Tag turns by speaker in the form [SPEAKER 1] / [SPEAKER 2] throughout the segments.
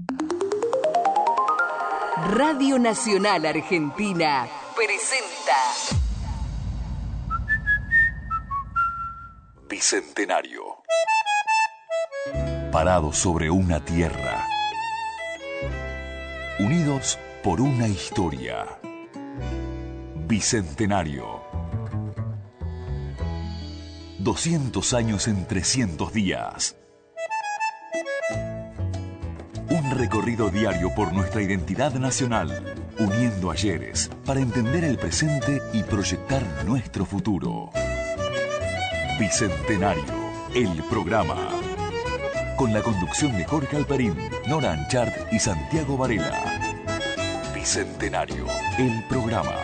[SPEAKER 1] Radio Nacional Argentina presenta
[SPEAKER 2] Bicentenario. Parados sobre una tierra, unidos por una historia. Bicentenario. 200 años en 300 días. Un recorrido diario por nuestra identidad nacional, uniendo ayeres para entender el presente y proyectar nuestro futuro. Bicentenario, el programa. Con la conducción de Jorge Alperín, Nora Anchart y Santiago Varela. Bicentenario, el programa.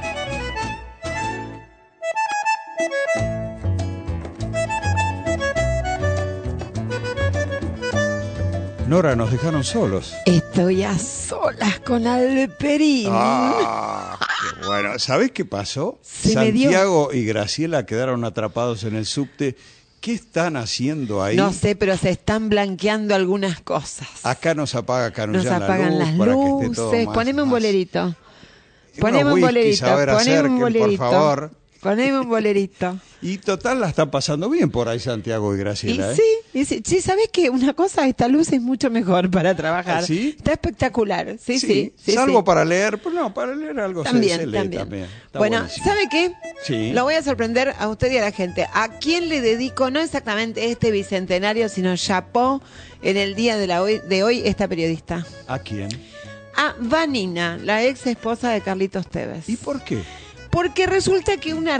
[SPEAKER 3] Nora, nos dejaron solos.
[SPEAKER 4] Estoy a solas con Alperín.
[SPEAKER 3] Qué bueno. ¿Sabés qué pasó?
[SPEAKER 4] Me dio.
[SPEAKER 3] Santiago y Graciela quedaron atrapados en el subte. ¿Qué están haciendo ahí?
[SPEAKER 4] No sé, pero se están blanqueando algunas cosas.
[SPEAKER 3] Acá nos apaga Canullán
[SPEAKER 4] Nos apagan
[SPEAKER 3] la luz
[SPEAKER 4] las
[SPEAKER 3] para que esté todo
[SPEAKER 4] luces.
[SPEAKER 3] más,
[SPEAKER 4] Poneme un bolerito. Poneme un
[SPEAKER 3] whiskies,
[SPEAKER 4] bolerito.
[SPEAKER 3] a ver,
[SPEAKER 4] Poneme
[SPEAKER 3] acerquen,
[SPEAKER 4] un bolerito.
[SPEAKER 3] por favor.
[SPEAKER 4] Poneme un bolerito.
[SPEAKER 3] Y total la están pasando bien por ahí Santiago y Graciela,
[SPEAKER 4] Y sí, ¿sabés qué? Una cosa, esta luz es mucho mejor para trabajar.
[SPEAKER 3] ¿Sí?
[SPEAKER 4] Está espectacular. Sí.
[SPEAKER 3] Salvo
[SPEAKER 4] sí.
[SPEAKER 3] para leer, pues no, para leer algo
[SPEAKER 4] También,
[SPEAKER 3] se lee también. Está
[SPEAKER 4] bueno,
[SPEAKER 3] buenísimo.
[SPEAKER 4] ¿sabe qué?
[SPEAKER 3] Sí.
[SPEAKER 4] Lo voy a sorprender a usted y a la gente. ¿A quién le dedico, no exactamente este bicentenario, sino chapó en el día de hoy esta periodista?
[SPEAKER 3] ¿A quién?
[SPEAKER 4] A Vanina, la ex esposa de Carlitos Tevez.
[SPEAKER 3] ¿Y por qué?
[SPEAKER 4] Porque resulta que una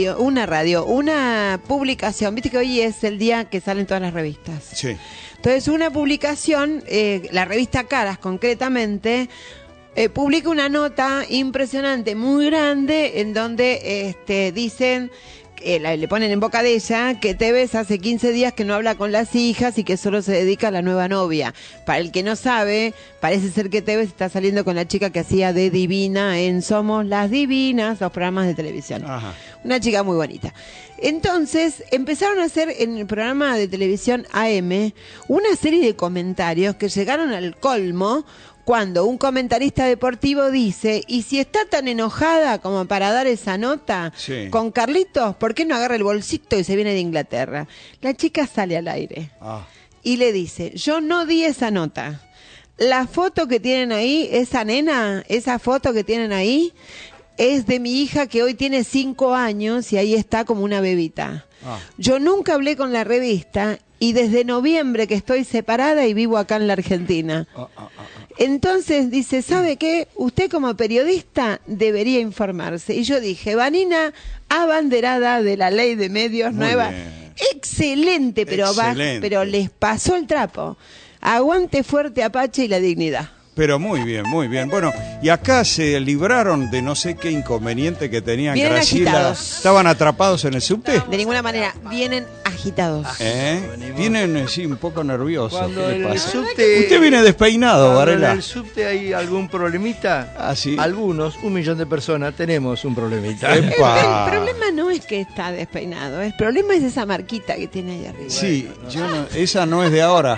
[SPEAKER 4] publicación, viste que hoy es el día que salen todas las revistas.
[SPEAKER 3] Sí.
[SPEAKER 4] Entonces una publicación, la revista Caras concretamente, publica una nota impresionante, muy grande, en donde dicen, le ponen en boca de ella, que Tevez hace 15 días que no habla con las hijas y que solo se dedica a la nueva novia. Para el que no sabe, parece ser que Tevez está saliendo con la chica que hacía de Divina en Somos las Divinas, los programas de televisión.
[SPEAKER 3] Ajá.
[SPEAKER 4] Una chica muy bonita. Entonces, empezaron a hacer en el programa de televisión AM una serie de comentarios que llegaron al colmo cuando un comentarista deportivo dice, y si está tan enojada como para dar esa nota con Carlitos, ¿por qué no agarra el bolsito y se viene de Inglaterra? La chica sale al aire y le dice, yo no di esa nota. La foto que tienen ahí, esa foto que tienen ahí, es de mi hija que hoy tiene 5 años y ahí está como una bebita. Yo nunca hablé con la revista y desde noviembre que estoy separada y vivo acá en la Argentina. Entonces dice, ¿sabe qué? Usted como periodista debería informarse. Y yo dije, Vanina, abanderada de la ley de medios
[SPEAKER 3] muy
[SPEAKER 4] nueva.
[SPEAKER 3] Bien.
[SPEAKER 4] Excelente, pero les pasó el trapo. Aguante fuerte Apache y la dignidad.
[SPEAKER 3] Pero muy bien, muy bien. Bueno, y acá se libraron de no sé qué inconveniente que tenían.
[SPEAKER 4] Vienen
[SPEAKER 3] Graciela.
[SPEAKER 4] agitados.
[SPEAKER 3] ¿Estaban atrapados en el subte?
[SPEAKER 4] De ninguna manera, vienen agitados.
[SPEAKER 3] Vienen, sí, un poco nerviosos.
[SPEAKER 5] Cuando
[SPEAKER 3] ¿Qué le
[SPEAKER 5] en el
[SPEAKER 3] pasa?
[SPEAKER 5] subte,
[SPEAKER 3] Usted viene despeinado,
[SPEAKER 5] cuando
[SPEAKER 3] Varela.
[SPEAKER 5] en el subte hay algún problemita,
[SPEAKER 3] ¿Sí?
[SPEAKER 5] algunos, 1 millón de personas, tenemos un problemita.
[SPEAKER 4] El
[SPEAKER 3] ¡Epa!
[SPEAKER 4] problema no es que está despeinado, el problema es esa marquita que tiene ahí arriba.
[SPEAKER 3] Sí, esa no es de ahora.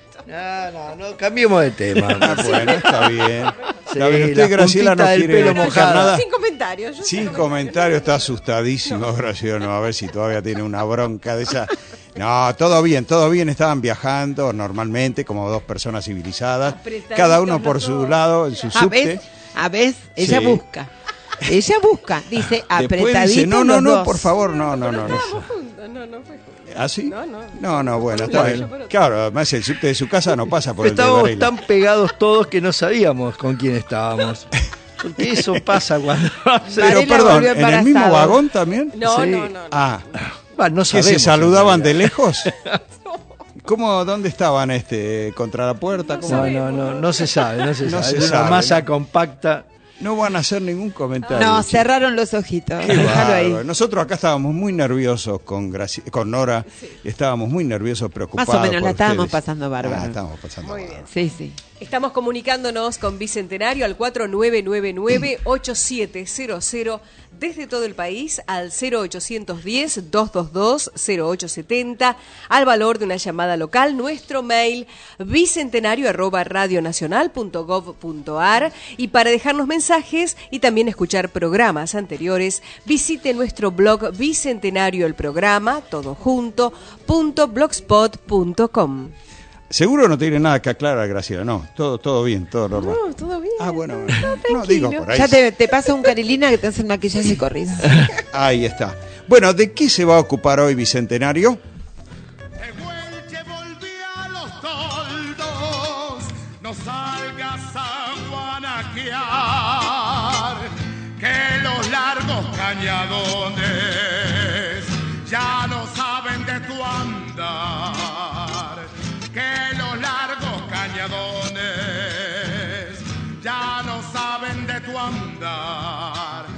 [SPEAKER 5] No, cambiemos de tema.
[SPEAKER 3] Bueno, está bien.
[SPEAKER 5] Sí,
[SPEAKER 3] Está bien. Usted,
[SPEAKER 5] la
[SPEAKER 3] Graciela, no
[SPEAKER 5] puntita del
[SPEAKER 3] quiere
[SPEAKER 5] pelo
[SPEAKER 3] explicar
[SPEAKER 5] mojada.
[SPEAKER 3] nada.
[SPEAKER 4] Sin comentarios.
[SPEAKER 3] Sin comentarios, está asustadísimo, Graciela. A ver si todavía tiene una bronca de esa. No, todo bien, estaban viajando normalmente como 2 personas civilizadas, cada uno por su lado, en su subte.
[SPEAKER 4] A ver, ella
[SPEAKER 3] Sí.
[SPEAKER 4] busca, dice
[SPEAKER 3] Después
[SPEAKER 4] apretadito
[SPEAKER 3] dice, no,
[SPEAKER 4] los dos.
[SPEAKER 3] por favor, no.
[SPEAKER 6] No fue juntos.
[SPEAKER 3] ¿Ah, sí?
[SPEAKER 6] No.
[SPEAKER 3] Bueno, está bien. Claro, además el subte de su casa no pasa por el de
[SPEAKER 5] Estábamos
[SPEAKER 3] Varela.
[SPEAKER 5] tan pegados todos que no sabíamos con quién estábamos. Porque eso pasa cuando...
[SPEAKER 3] Pero
[SPEAKER 4] Varela
[SPEAKER 3] perdón,
[SPEAKER 4] volvió
[SPEAKER 3] ¿en el mismo
[SPEAKER 4] embarazado.
[SPEAKER 3] vagón también?
[SPEAKER 6] No.
[SPEAKER 3] Ah,
[SPEAKER 5] no
[SPEAKER 3] ¿que
[SPEAKER 5] sabemos.
[SPEAKER 3] se saludaban de
[SPEAKER 5] en realidad.
[SPEAKER 3] lejos? ¿Cómo, dónde estaban contra la puerta? ¿Cómo?
[SPEAKER 5] No se sabe, no se
[SPEAKER 3] No
[SPEAKER 5] sabe.
[SPEAKER 3] se
[SPEAKER 5] Es una
[SPEAKER 3] sabe.
[SPEAKER 5] masa compacta.
[SPEAKER 3] No van a hacer ningún comentario.
[SPEAKER 4] No,
[SPEAKER 3] chicos.
[SPEAKER 4] cerraron los ojitos.
[SPEAKER 3] Qué
[SPEAKER 4] Déjalo ahí.
[SPEAKER 3] bárbaro. Nosotros acá estábamos muy nerviosos con Nora, estábamos muy nerviosos, preocupados.
[SPEAKER 4] Más o menos, la
[SPEAKER 3] por
[SPEAKER 4] estábamos
[SPEAKER 3] ustedes.
[SPEAKER 4] pasando bárbaro.
[SPEAKER 3] Estábamos pasando
[SPEAKER 6] Muy
[SPEAKER 3] bárbaro.
[SPEAKER 6] bien.
[SPEAKER 4] Sí.
[SPEAKER 6] Estamos comunicándonos con Bicentenario al 4999-8700 desde todo el país al 0810-222-0870 al valor de una llamada local. Nuestro mail bicentenario@radionacional.gov.ar, y para dejarnos mensajes y también escuchar programas anteriores visite nuestro blog Bicentenario el programa todo junto .blogspot.com.
[SPEAKER 3] Seguro no tiene nada que aclarar, Graciela. No, todo bien, todo normal.
[SPEAKER 6] No, todo bien.
[SPEAKER 3] Ah, bueno,
[SPEAKER 6] No,
[SPEAKER 3] digo por ahí.
[SPEAKER 4] Ya te pasa un Carilina que te hace el maquillaje corrido.
[SPEAKER 3] Ahí está. Bueno, ¿de qué se va a ocupar hoy Bicentenario?
[SPEAKER 7] Tehuelche volvía a los toldos, no salgas a guanaquear, que los largos cañadones ya no saben de tu andar. Que los largos cañadones ya no saben de tu andar.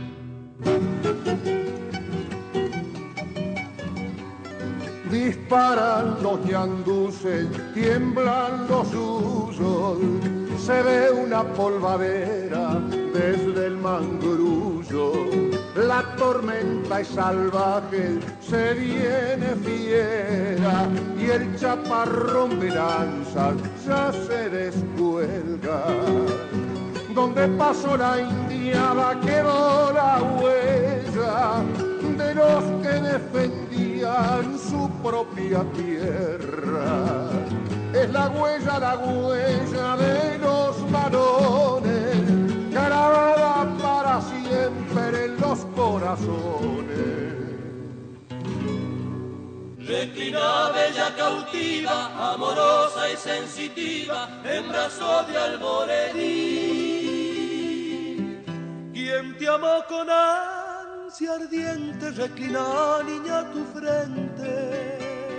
[SPEAKER 8] Disparan los yanduces, tiemblan los usos, se ve una polvadera desde el mangrullo. La tormenta es salvaje, se viene fiera y el chaparrón de lanzas ya se descuelga. Donde pasó la indiada quedó la huella de los que defendían su propia tierra. Es la huella de los varones, grabada para siempre en los corazones.
[SPEAKER 9] Reclina bella cautiva, amorosa y sensitiva, en brazo de almoredí. Quien te amó con ansia ardiente, reclina, niña, tu frente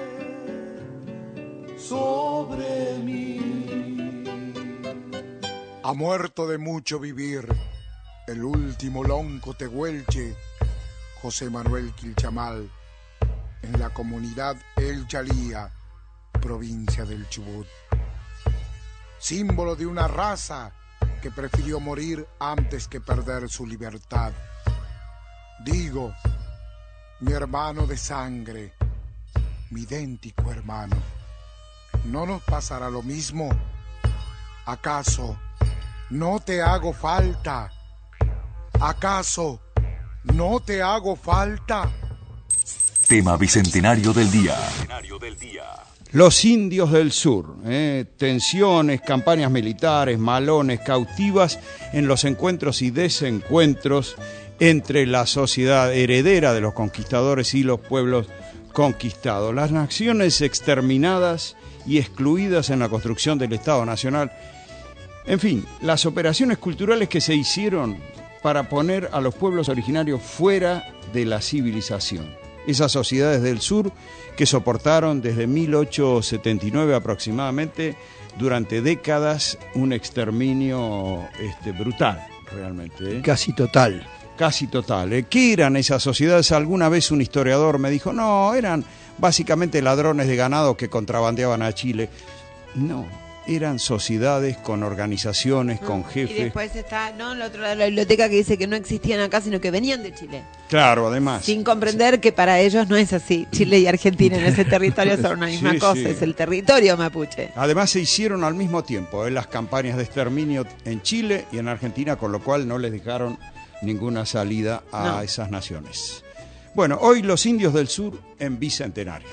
[SPEAKER 9] sobre mí.
[SPEAKER 7] Ha muerto de mucho vivir el último lonco tehuelche, José Manuel Quilchamal, en la comunidad El Chalía, provincia del Chubut. Símbolo de una raza que prefirió morir antes que perder su libertad. Digo, mi hermano de sangre, mi idéntico hermano, ¿no nos pasará lo mismo? ¿Acaso no te hago falta? ¿Acaso no te hago falta?
[SPEAKER 2] Tema Bicentenario del Día.
[SPEAKER 3] Los indios del sur, tensiones, campañas militares, malones, cautivas en los encuentros y desencuentros entre la sociedad heredera de los conquistadores y los pueblos conquistados. Las naciones exterminadas y excluidas en la construcción del Estado Nacional. En fin, las operaciones culturales que se hicieron para poner a los pueblos originarios fuera de la civilización. Esas sociedades del sur que soportaron desde 1879 aproximadamente, durante décadas, un exterminio brutal, realmente.
[SPEAKER 5] Casi total.
[SPEAKER 3] Casi total. ¿Qué eran esas sociedades? Alguna vez un historiador me dijo, no, eran básicamente ladrones de ganado que contrabandeaban a Chile. No, eran sociedades con organizaciones, con jefes.
[SPEAKER 4] Y después está, el otro lado de la biblioteca que dice que no existían acá, sino que venían de Chile.
[SPEAKER 3] Claro, además.
[SPEAKER 4] Sin comprender que para ellos no es así. Chile y Argentina en ese territorio son una misma cosa, sí. Es el territorio mapuche.
[SPEAKER 3] Además se hicieron al mismo tiempo las campañas de exterminio en Chile y en Argentina, con lo cual no les dejaron ninguna salida a esas naciones. Bueno, hoy los indios del sur en Bicentenario.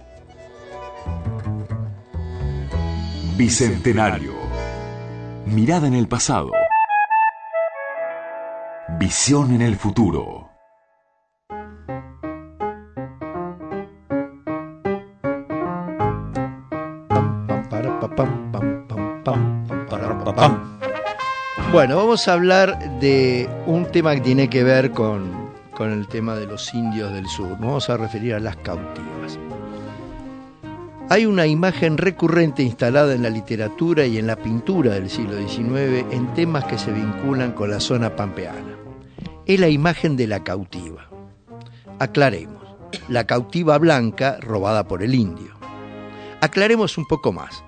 [SPEAKER 2] Bicentenario. Mirada en el pasado. Visión en el futuro.
[SPEAKER 5] Bueno, vamos a hablar de un tema que tiene que ver con el tema de los indios del sur. Nos vamos a referir a las cautivas. Hay una imagen recurrente instalada en la literatura y en la pintura del siglo XIX en temas que se vinculan con la zona pampeana. Es la imagen de la cautiva. Aclaremos, la cautiva blanca robada por el indio. Aclaremos un poco más.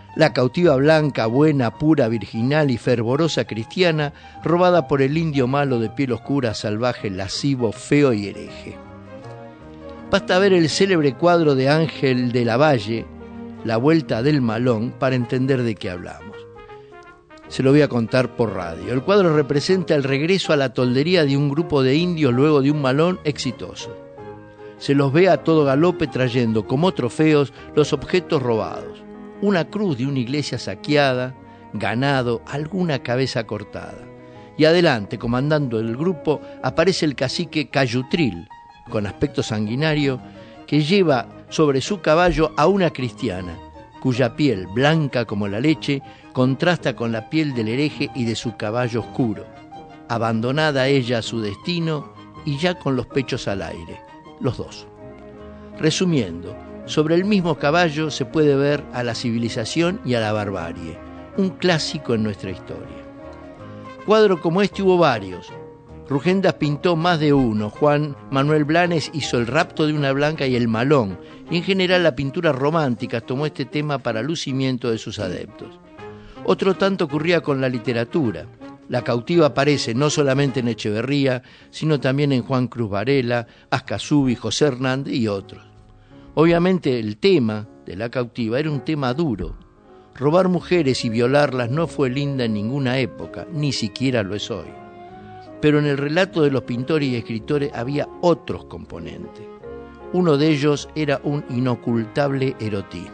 [SPEAKER 5] La cautiva blanca, buena, pura, virginal y fervorosa cristiana, robada por el indio malo de piel oscura, salvaje, lascivo, feo y hereje. Basta ver el célebre cuadro de Ángel de la Valle, La Vuelta del Malón, para entender de qué hablamos. Se lo voy a contar por radio. El cuadro representa el regreso a la toldería de un grupo de indios luego de un malón exitoso. Se los ve a todo galope trayendo como trofeos los objetos robados. Una cruz de una iglesia saqueada, ganado, alguna cabeza cortada. Y adelante, comandando el grupo, aparece el cacique Cayutril, con aspecto sanguinario, que lleva sobre su caballo a una cristiana, cuya piel, blanca como la leche, contrasta con la piel del hereje y de su caballo oscuro. Abandonada ella a su destino y ya con los pechos al aire, los dos. Resumiendo, sobre el mismo caballo se puede ver a la civilización y a la barbarie, un clásico en nuestra historia. Cuadro como este hubo varios. Rugendas pintó más de uno, Juan Manuel Blanes hizo El rapto de una blanca y El malón, y en general la pintura romántica tomó este tema para lucimiento de sus adeptos. Otro tanto ocurría con la literatura. La cautiva aparece no solamente en Echeverría, sino también en Juan Cruz Varela, Ascasubi, José Hernández y otros. Obviamente el tema de la cautiva era un tema duro. Robar mujeres y violarlas no fue linda en ninguna época, ni siquiera lo es hoy. Pero en el relato de los pintores y escritores había otros componentes. Uno de ellos era un inocultable erotismo.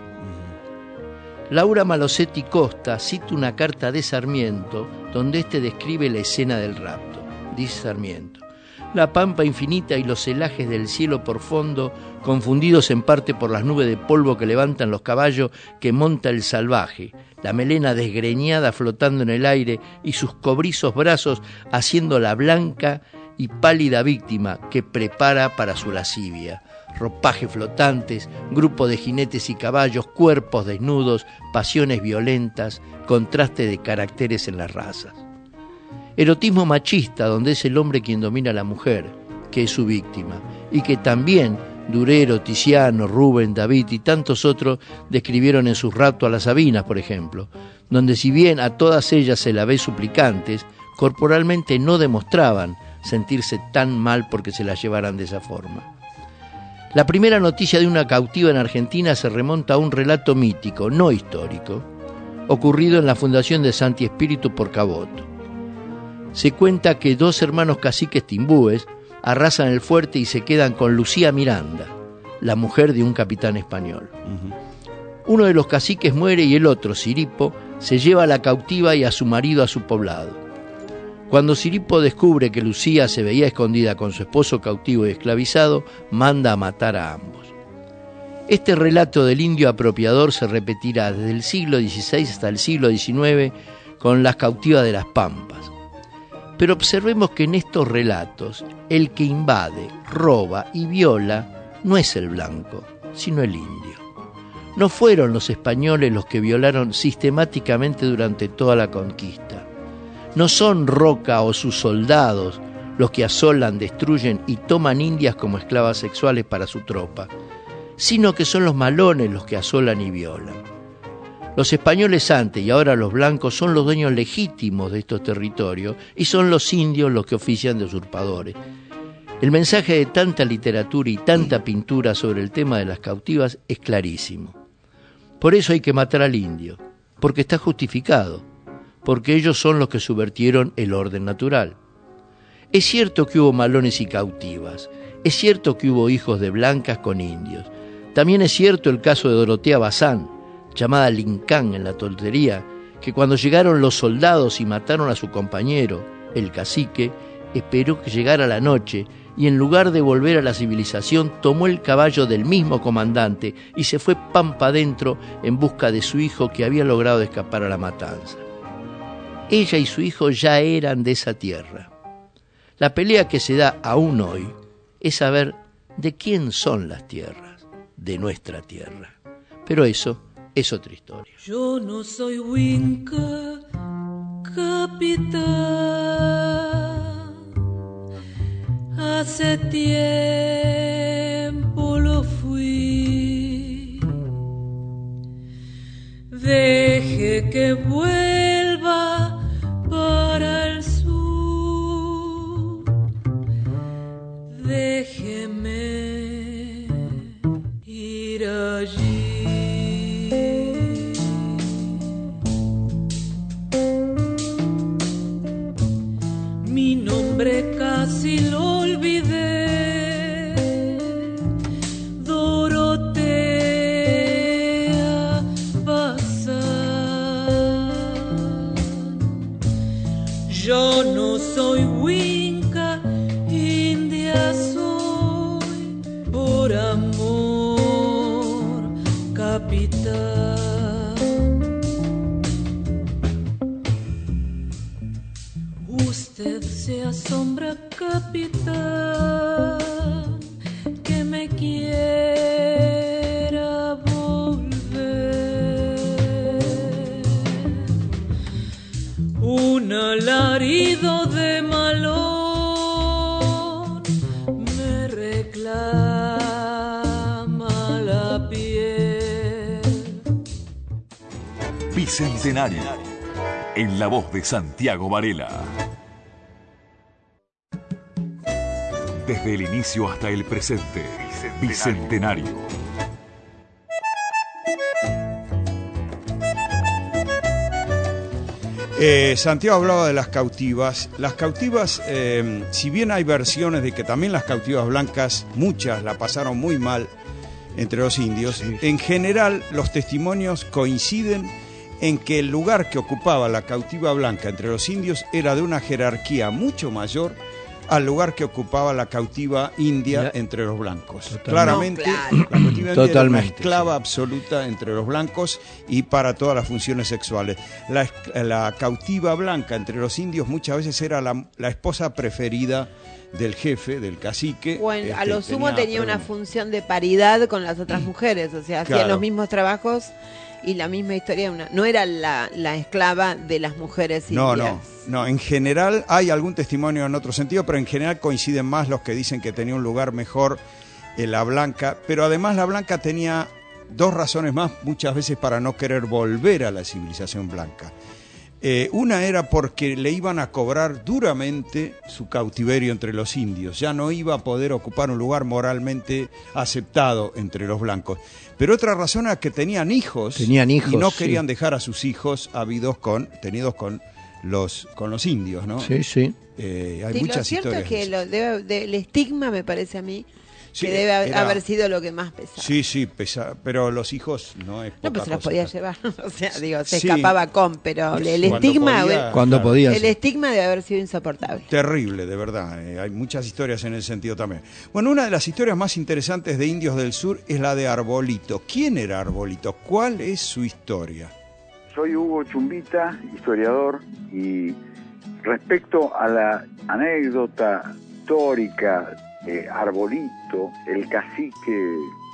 [SPEAKER 5] Laura Malosetti Costa cita una carta de Sarmiento donde éste describe la escena del rapto. Dice Sarmiento: la pampa infinita y los celajes del cielo por fondo, confundidos en parte por las nubes de polvo que levantan los caballos que monta el salvaje, la melena desgreñada flotando en el aire y sus cobrizos brazos haciendo la blanca y pálida víctima que prepara para su lascivia. Ropajes flotantes, grupo de jinetes y caballos, cuerpos desnudos, pasiones violentas, contraste de caracteres en las razas. Erotismo machista, donde es el hombre quien domina a la mujer, que es su víctima, y que también Durero, Tiziano, Rubén, David y tantos otros describieron en sus raptos a las Sabinas, por ejemplo, donde si bien a todas ellas se la ve suplicantes, corporalmente no demostraban sentirse tan mal porque se las llevaran de esa forma. La primera noticia de una cautiva en Argentina se remonta a un relato mítico, no histórico, ocurrido en la fundación de Santi Espíritu por Caboto. Se cuenta que dos hermanos caciques timbúes arrasan el fuerte y se quedan con Lucía Miranda, la mujer de un capitán español. Uno de los caciques muere y el otro, Siripo, se lleva a la cautiva y a su marido a su poblado. Cuando Siripo descubre que Lucía se veía escondida con su esposo cautivo y esclavizado, manda a matar a ambos. Este relato del indio apropiador se repetirá desde el siglo XVI hasta el siglo XIX con las cautivas de las Pampas. Pero observemos que en estos relatos el que invade, roba y viola no es el blanco, sino el indio. No fueron los españoles los que violaron sistemáticamente durante toda la conquista. No son Roca o sus soldados los que asolan, destruyen y toman indias como esclavas sexuales para su tropa, sino que son los malones los que asolan y violan. Los españoles antes y ahora los blancos son los dueños legítimos de estos territorios y son los indios los que ofician de usurpadores. El mensaje de tanta literatura y tanta pintura sobre el tema de las cautivas es clarísimo. Por eso hay que matar al indio, porque está justificado, porque ellos son los que subvertieron el orden natural. Es cierto que hubo malones y cautivas, es cierto que hubo hijos de blancas con indios. También es cierto el caso de Dorotea Bazán, llamada Lincán en la toltería, que cuando llegaron los soldados y mataron a su compañero, el cacique, esperó que llegara la noche y en lugar de volver a la civilización tomó el caballo del mismo comandante y se fue pampa adentro en busca de su hijo que había logrado escapar a la matanza. Ella y su hijo ya eran de esa tierra. La pelea que se da aún hoy es saber de quién son las tierras, de nuestra tierra. Pero eso es otra historia.
[SPEAKER 9] Yo no soy Winca, capitán. Hace tiempo lo fui. Yo no soy Winca, india soy por amor, capitán. Usted se asombra, capitán, que me quiera volver. Un alarido de malón me reclama la piel.
[SPEAKER 2] Bicentenario, en la voz de Santiago Varela. Desde el inicio hasta el presente, Bicentenario.
[SPEAKER 3] Santiago hablaba de las cautivas. Las cautivas, si bien hay versiones de que también las cautivas blancas, muchas la pasaron muy mal entre los indios, sí. En general los testimonios coinciden en que el lugar que ocupaba la cautiva blanca entre los indios era de una jerarquía mucho mayor al lugar que ocupaba la cautiva india entre los blancos. Totalmente. Claramente, no, claro. La cautiva india era una esclava absoluta entre los blancos y para todas las funciones sexuales. La cautiva blanca entre los indios muchas veces era la esposa preferida del jefe, del cacique.
[SPEAKER 4] Bueno, a lo sumo tenía una función de paridad con las otras mujeres, o sea, hacían los mismos trabajos y la misma historia. No era la esclava de las mujeres indias.
[SPEAKER 3] No, en general hay algún testimonio en otro sentido, pero en general coinciden más los que dicen que tenía un lugar mejor la blanca, pero además la blanca tenía dos razones más muchas veces para no querer volver a la civilización blanca. Una era porque le iban a cobrar duramente su cautiverio entre los indios, ya no iba a poder ocupar un lugar moralmente aceptado entre los blancos. Pero otra razón era que tenían hijos y no querían dejar a sus hijos tenidos con los indios, ¿no?
[SPEAKER 5] Sí, sí.
[SPEAKER 3] Hay muchas historias.
[SPEAKER 4] Lo cierto es que el estigma, me parece a mí, que debe haber sido lo que más pesaba.
[SPEAKER 3] Sí, pero los hijos no es poca
[SPEAKER 4] pues se los
[SPEAKER 3] cosa.
[SPEAKER 4] podía llevar, o sea, se escapaba pero el estigma...
[SPEAKER 5] Cuando podía.
[SPEAKER 4] El estigma debe haber sido insoportable.
[SPEAKER 3] Terrible, de verdad. Hay muchas historias en ese sentido también. Bueno, una de las historias más interesantes de Indios del Sur es la de Arbolito. ¿Quién era Arbolito? ¿Cuál es su historia?
[SPEAKER 10] Soy Hugo Chumbita, historiador, y respecto a la anécdota histórica de Arbolito, el cacique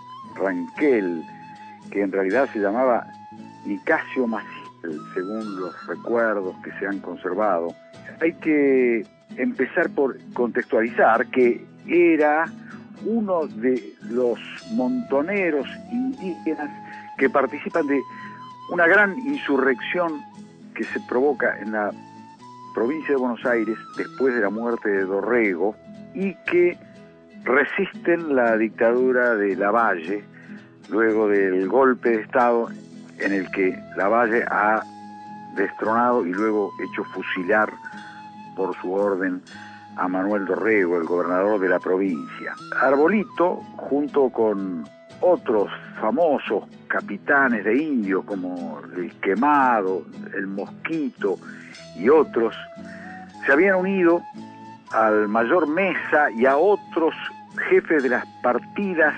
[SPEAKER 10] Ranquel, que en realidad se llamaba Nicasio Maciel, según los recuerdos que se han conservado, hay que empezar por contextualizar que era uno de los montoneros indígenas que participan de una gran insurrección que se provoca en la provincia de Buenos Aires después de la muerte de Dorrego y que resisten la dictadura de Lavalle luego del golpe de Estado en el que Lavalle ha destronado y luego hecho fusilar por su orden a Manuel Dorrego, el gobernador de la provincia. Arbolito, junto con otros famosos capitanes de indios como el Quemado, el Mosquito y otros, se habían unido al mayor Mesa y a otros jefes de las partidas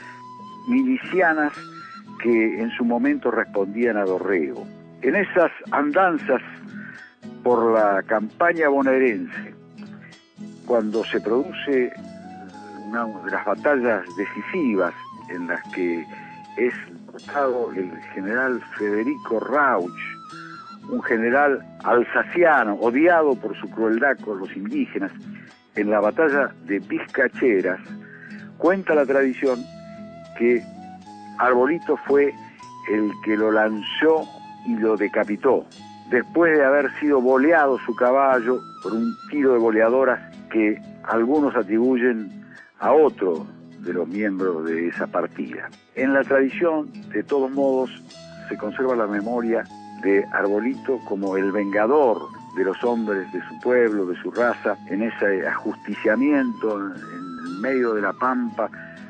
[SPEAKER 10] milicianas que en su momento respondían a Dorrego. En esas andanzas por la campaña bonaerense, cuando se produce una de las batallas decisivas en las que es derrotado el general Federico Rauch, un general alsaciano odiado por su crueldad con los indígenas, en la batalla de Vizcacheras, cuenta la tradición que Arbolito fue el que lo lanzó y lo decapitó, después de haber sido boleado su caballo por un tiro de boleadoras que algunos atribuyen a otro de los miembros de esa partida. En la tradición, de todos modos, se conserva la memoria de Arbolito como el vengador de los hombres de su pueblo, de su raza, en ese ajusticiamiento en medio de la pampa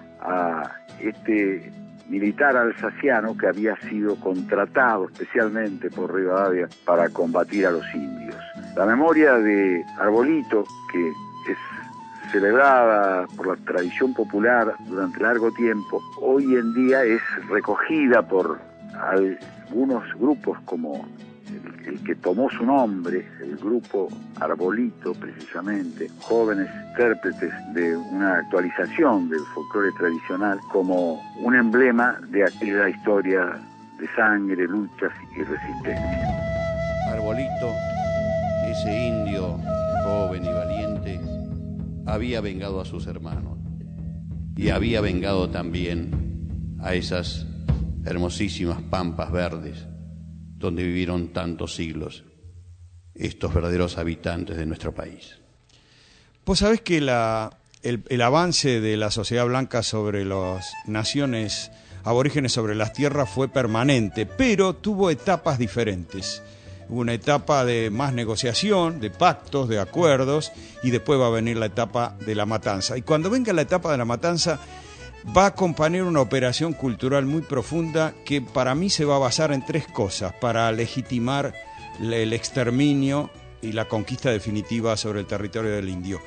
[SPEAKER 10] a este militar alsaciano que había sido contratado especialmente por Rivadavia para combatir a los indios. La memoria de Arbolito, que es celebrada por la tradición popular durante largo tiempo, hoy en día es recogida por algunos grupos como el que tomó su nombre, el grupo Arbolito, precisamente, jóvenes intérpretes de una actualización del folclore tradicional, como un emblema de aquella historia de sangre, luchas y resistencia.
[SPEAKER 11] Arbolito, ese indio joven y valiente, había vengado a sus hermanos y había vengado también a esas hermosísimas pampas verdes donde vivieron tantos siglos estos verdaderos habitantes de nuestro país.
[SPEAKER 3] Vos sabés que el avance de la sociedad blanca sobre las naciones aborígenes sobre las tierras fue permanente, pero tuvo etapas diferentes. Hubo una etapa de más negociación, de pactos, de acuerdos, y después va a venir la etapa de la matanza. Y cuando venga la etapa de la matanza, va a acompañar una operación cultural muy profunda que para mí se va a basar en tres cosas para legitimar el exterminio y la conquista definitiva sobre el territorio del indio.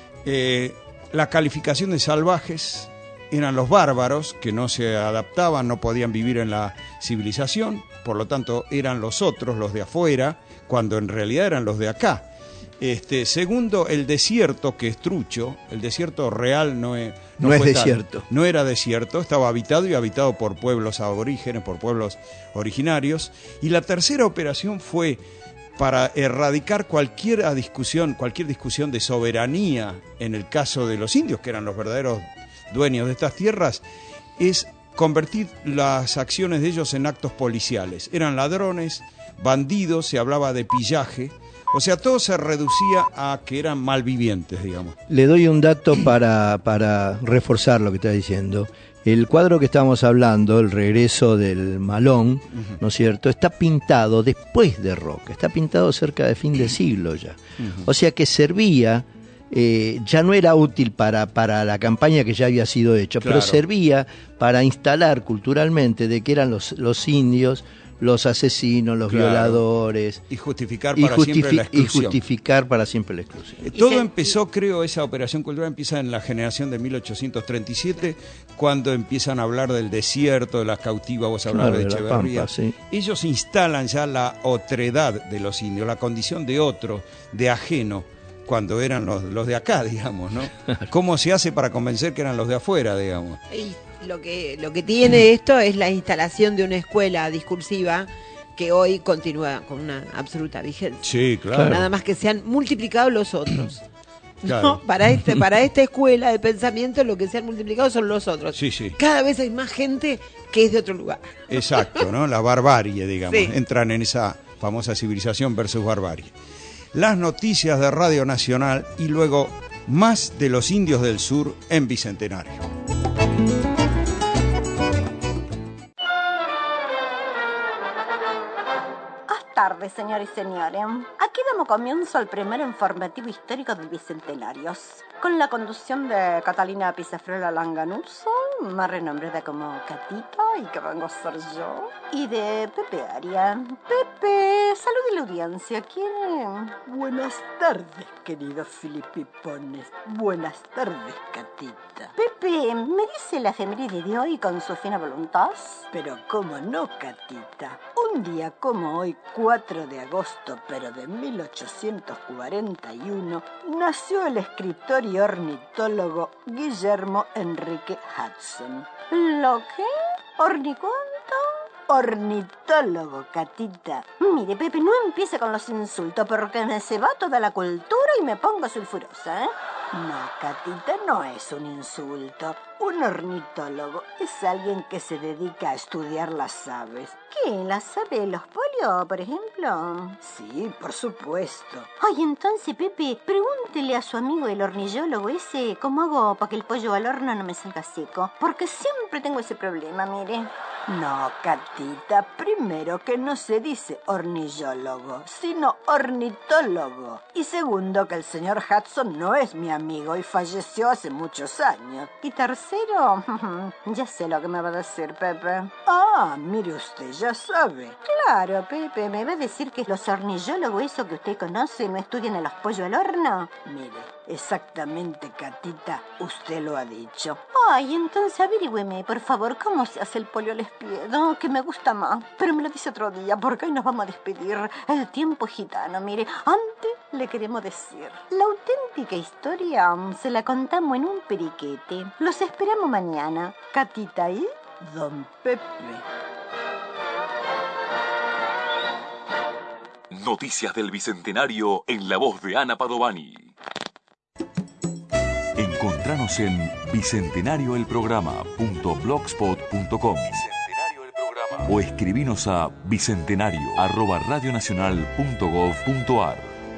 [SPEAKER 3] La calificación de salvajes eran los bárbaros que no se adaptaban, no podían vivir en la civilización, por lo tanto eran los otros, los de afuera, cuando en realidad eran los de acá. Segundo, el desierto, que es trucho, el desierto real no es desierto. No era desierto, estaba habitado y habitado por pueblos aborígenes, por pueblos originarios. Y la tercera operación fue para erradicar cualquier discusión de soberanía en el caso de los indios, que eran los verdaderos dueños de estas tierras, es convertir las acciones de ellos en actos policiales. Eran ladrones, bandidos, se hablaba de pillaje. O sea, todo se reducía a que eran malvivientes, digamos.
[SPEAKER 5] Le doy un dato para reforzar lo que está diciendo. El cuadro que estamos hablando, el regreso del Malón, ¿no es cierto?, está pintado después de Roca, está pintado cerca de fin de siglo ya. O sea que servía, ya no era útil para la campaña que ya había sido hecha, claro, pero servía para instalar culturalmente de que eran los indios los asesinos, los violadores.
[SPEAKER 3] Y justificar para siempre la exclusión.
[SPEAKER 5] Y justificar para siempre la exclusión.
[SPEAKER 3] Todo empezó, creo, esa operación cultural empieza en la generación de 1837, cuando empiezan a hablar del desierto, de las cautivas, vos hablabas de Echeverría.
[SPEAKER 5] Pampa, sí.
[SPEAKER 3] Ellos instalan ya la otredad de los indios, la condición de otro, de ajeno, cuando eran los de acá, digamos, ¿no? ¿Cómo se hace para convencer que eran los de afuera, digamos?
[SPEAKER 4] Lo que tiene esto es la instalación de una escuela discursiva que hoy continúa con una absoluta vigencia.
[SPEAKER 3] Sí, claro.
[SPEAKER 4] Nada más que se han multiplicado los otros.
[SPEAKER 3] Claro.
[SPEAKER 4] ¿No? Para esta escuela de pensamiento lo que se han multiplicado son los otros.
[SPEAKER 3] Sí, sí.
[SPEAKER 4] Cada vez hay más gente que es de otro lugar.
[SPEAKER 3] Exacto, ¿no? La barbarie, digamos.
[SPEAKER 4] Sí.
[SPEAKER 3] Entran en esa famosa civilización versus barbarie. Las noticias de Radio Nacional y luego más de los indios del sur en Bicentenario.
[SPEAKER 12] Tardes, señores y señores. Aquí damos comienzo al primer informativo histórico del Bicentenario, con la conducción de Catalina Pizafrela Langanuso, más renombrada como Catita, y que vengo a ser yo, y de Pepe Aria. Pepe, salude la audiencia. ¿Quién? Buenas tardes, queridos filipipones. Buenas tardes, Catita. Pepe, ¿me dice la efeméride de hoy con su fina voluntad? Pero cómo no, Catita. Un día como hoy, 4 de agosto, pero de 1841, nació el escritor y ornitólogo Guillermo Enrique Hudson. ¿Lo qué? ¿Ornicuánto? Ornitólogo, Catita. Mire, Pepe, no empiece con los insultos porque me se va toda la cultura y me pongo sulfurosa, ¿eh? No, Catita, no es un insulto. Un ornitólogo es alguien que se dedica a estudiar las aves. ¿Qué? ¿Las aves de los polios, por ejemplo? Sí, por supuesto. Ay, entonces, Pepe, pregúntele a su amigo el hornillólogo ese cómo hago para que el pollo al horno no me salga seco. Porque siempre tengo ese problema, mire. No, Catita, primero que no se dice ornillólogo, sino ornitólogo. Y segundo que el señor Hudson no es mi amigo y falleció hace muchos años. Y tercero, ya sé lo que me va a decir Pepe. Ah, mire usted, ya sabe. Claro, Pepe, me va a decir que los ornillólogos, eso que usted conoce, no estudian a los pollos al horno. Mire, exactamente, Catita, usted lo ha dicho. Ay, entonces averígüeme, por favor, cómo se hace el pollo al espiedo, que me gusta más. Pero me lo dice otro día, porque hoy nos vamos a despedir. El tiempo gitano, mire, antes le queremos decir. La auténtica historia se la contamos en un periquete. Los esperamos mañana, Catita y Don Pepe.
[SPEAKER 2] Noticias del Bicentenario en la voz de Ana Padovani. Encontranos en bicentenarioelprograma.blogspot.com o escribinos a bicentenario@radionacional.gov.ar.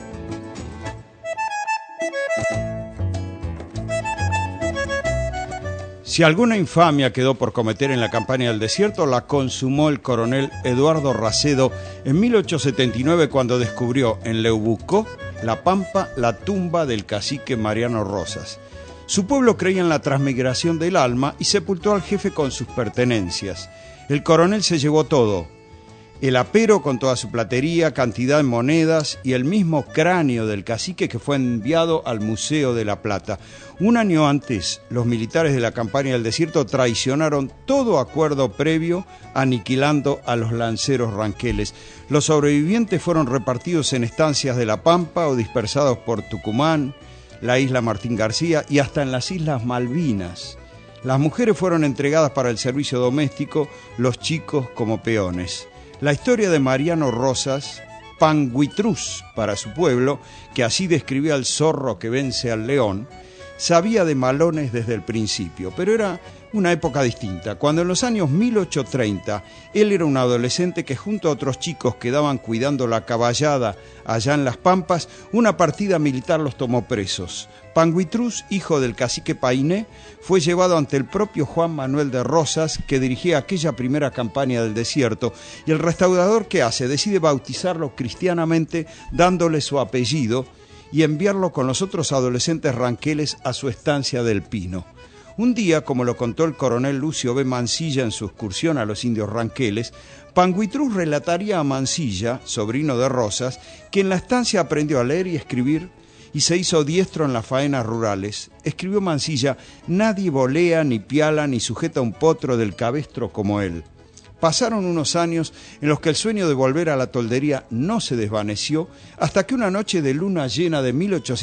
[SPEAKER 3] Si alguna infamia quedó por cometer en la campaña del desierto, la consumó el coronel Eduardo Racedo en 1879 cuando descubrió en Leubucó, La Pampa, la tumba del cacique Mariano Rosas. Su pueblo creía en la transmigración del alma y sepultó al jefe con sus pertenencias. El coronel se llevó todo: el apero con toda su platería, cantidad de monedas y el mismo cráneo del cacique que fue enviado al Museo de la Plata. Un año antes, los militares de la campaña del desierto traicionaron todo acuerdo previo, aniquilando a los lanceros ranqueles. Los sobrevivientes fueron repartidos en estancias de La Pampa o dispersados por Tucumán, la isla Martín García y hasta en las Islas Malvinas. Las mujeres fueron entregadas para el servicio doméstico, los chicos como peones. La historia de Mariano Rosas, Panguitrús para su pueblo, que así describía al zorro que vence al león, sabía de malones desde el principio, pero era una época distinta, cuando en los años 1830 él era un adolescente que junto a otros chicos quedaban cuidando la caballada allá en las Pampas, una partida militar los tomó presos. Panguitrús, hijo del cacique Painé, fue llevado ante el propio Juan Manuel de Rosas, que dirigía aquella primera campaña del desierto, y el restaurador, ¿qué hace? Decide bautizarlo cristianamente, dándole su apellido, y enviarlo con los otros adolescentes ranqueles a su estancia del Pino. Un día, como lo contó el coronel Lucio B. Mansilla en su excursión a los indios ranqueles, Panguitrús relataría a Mansilla, sobrino de Rosas, que en la estancia aprendió a leer y escribir y se hizo diestro en las faenas rurales. Escribió Mansilla: nadie volea, ni piala, ni sujeta un potro del cabestro como él. Pasaron unos años en los que el sueño de volver a la toldería no se desvaneció, hasta que una noche de luna llena de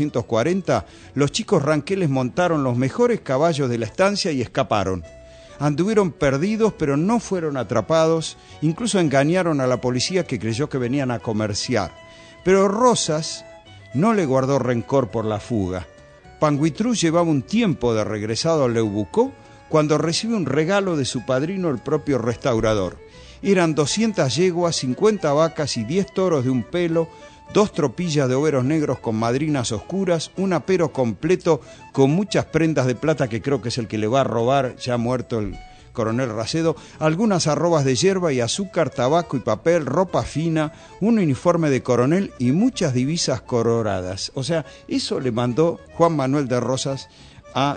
[SPEAKER 3] 1840, los chicos ranqueles montaron los mejores caballos de la estancia y escaparon. Anduvieron perdidos, pero no fueron atrapados, incluso engañaron a la policía, que creyó que venían a comerciar. Pero Rosas no le guardó rencor por la fuga. Panguitrús llevaba un tiempo de regresado a Leubucó cuando recibe un regalo de su padrino, el propio restaurador. Eran 200 yeguas, 50 vacas y 10 toros de un pelo, 2 tropillas de overos negros con madrinas oscuras, un apero completo con muchas prendas de plata, que creo que es el que le va a robar, ya muerto el coronel Racedo, algunas arrobas de hierba y azúcar, tabaco y papel, ropa fina, un uniforme de coronel y muchas divisas coloradas. O sea, eso le mandó Juan Manuel de Rosas a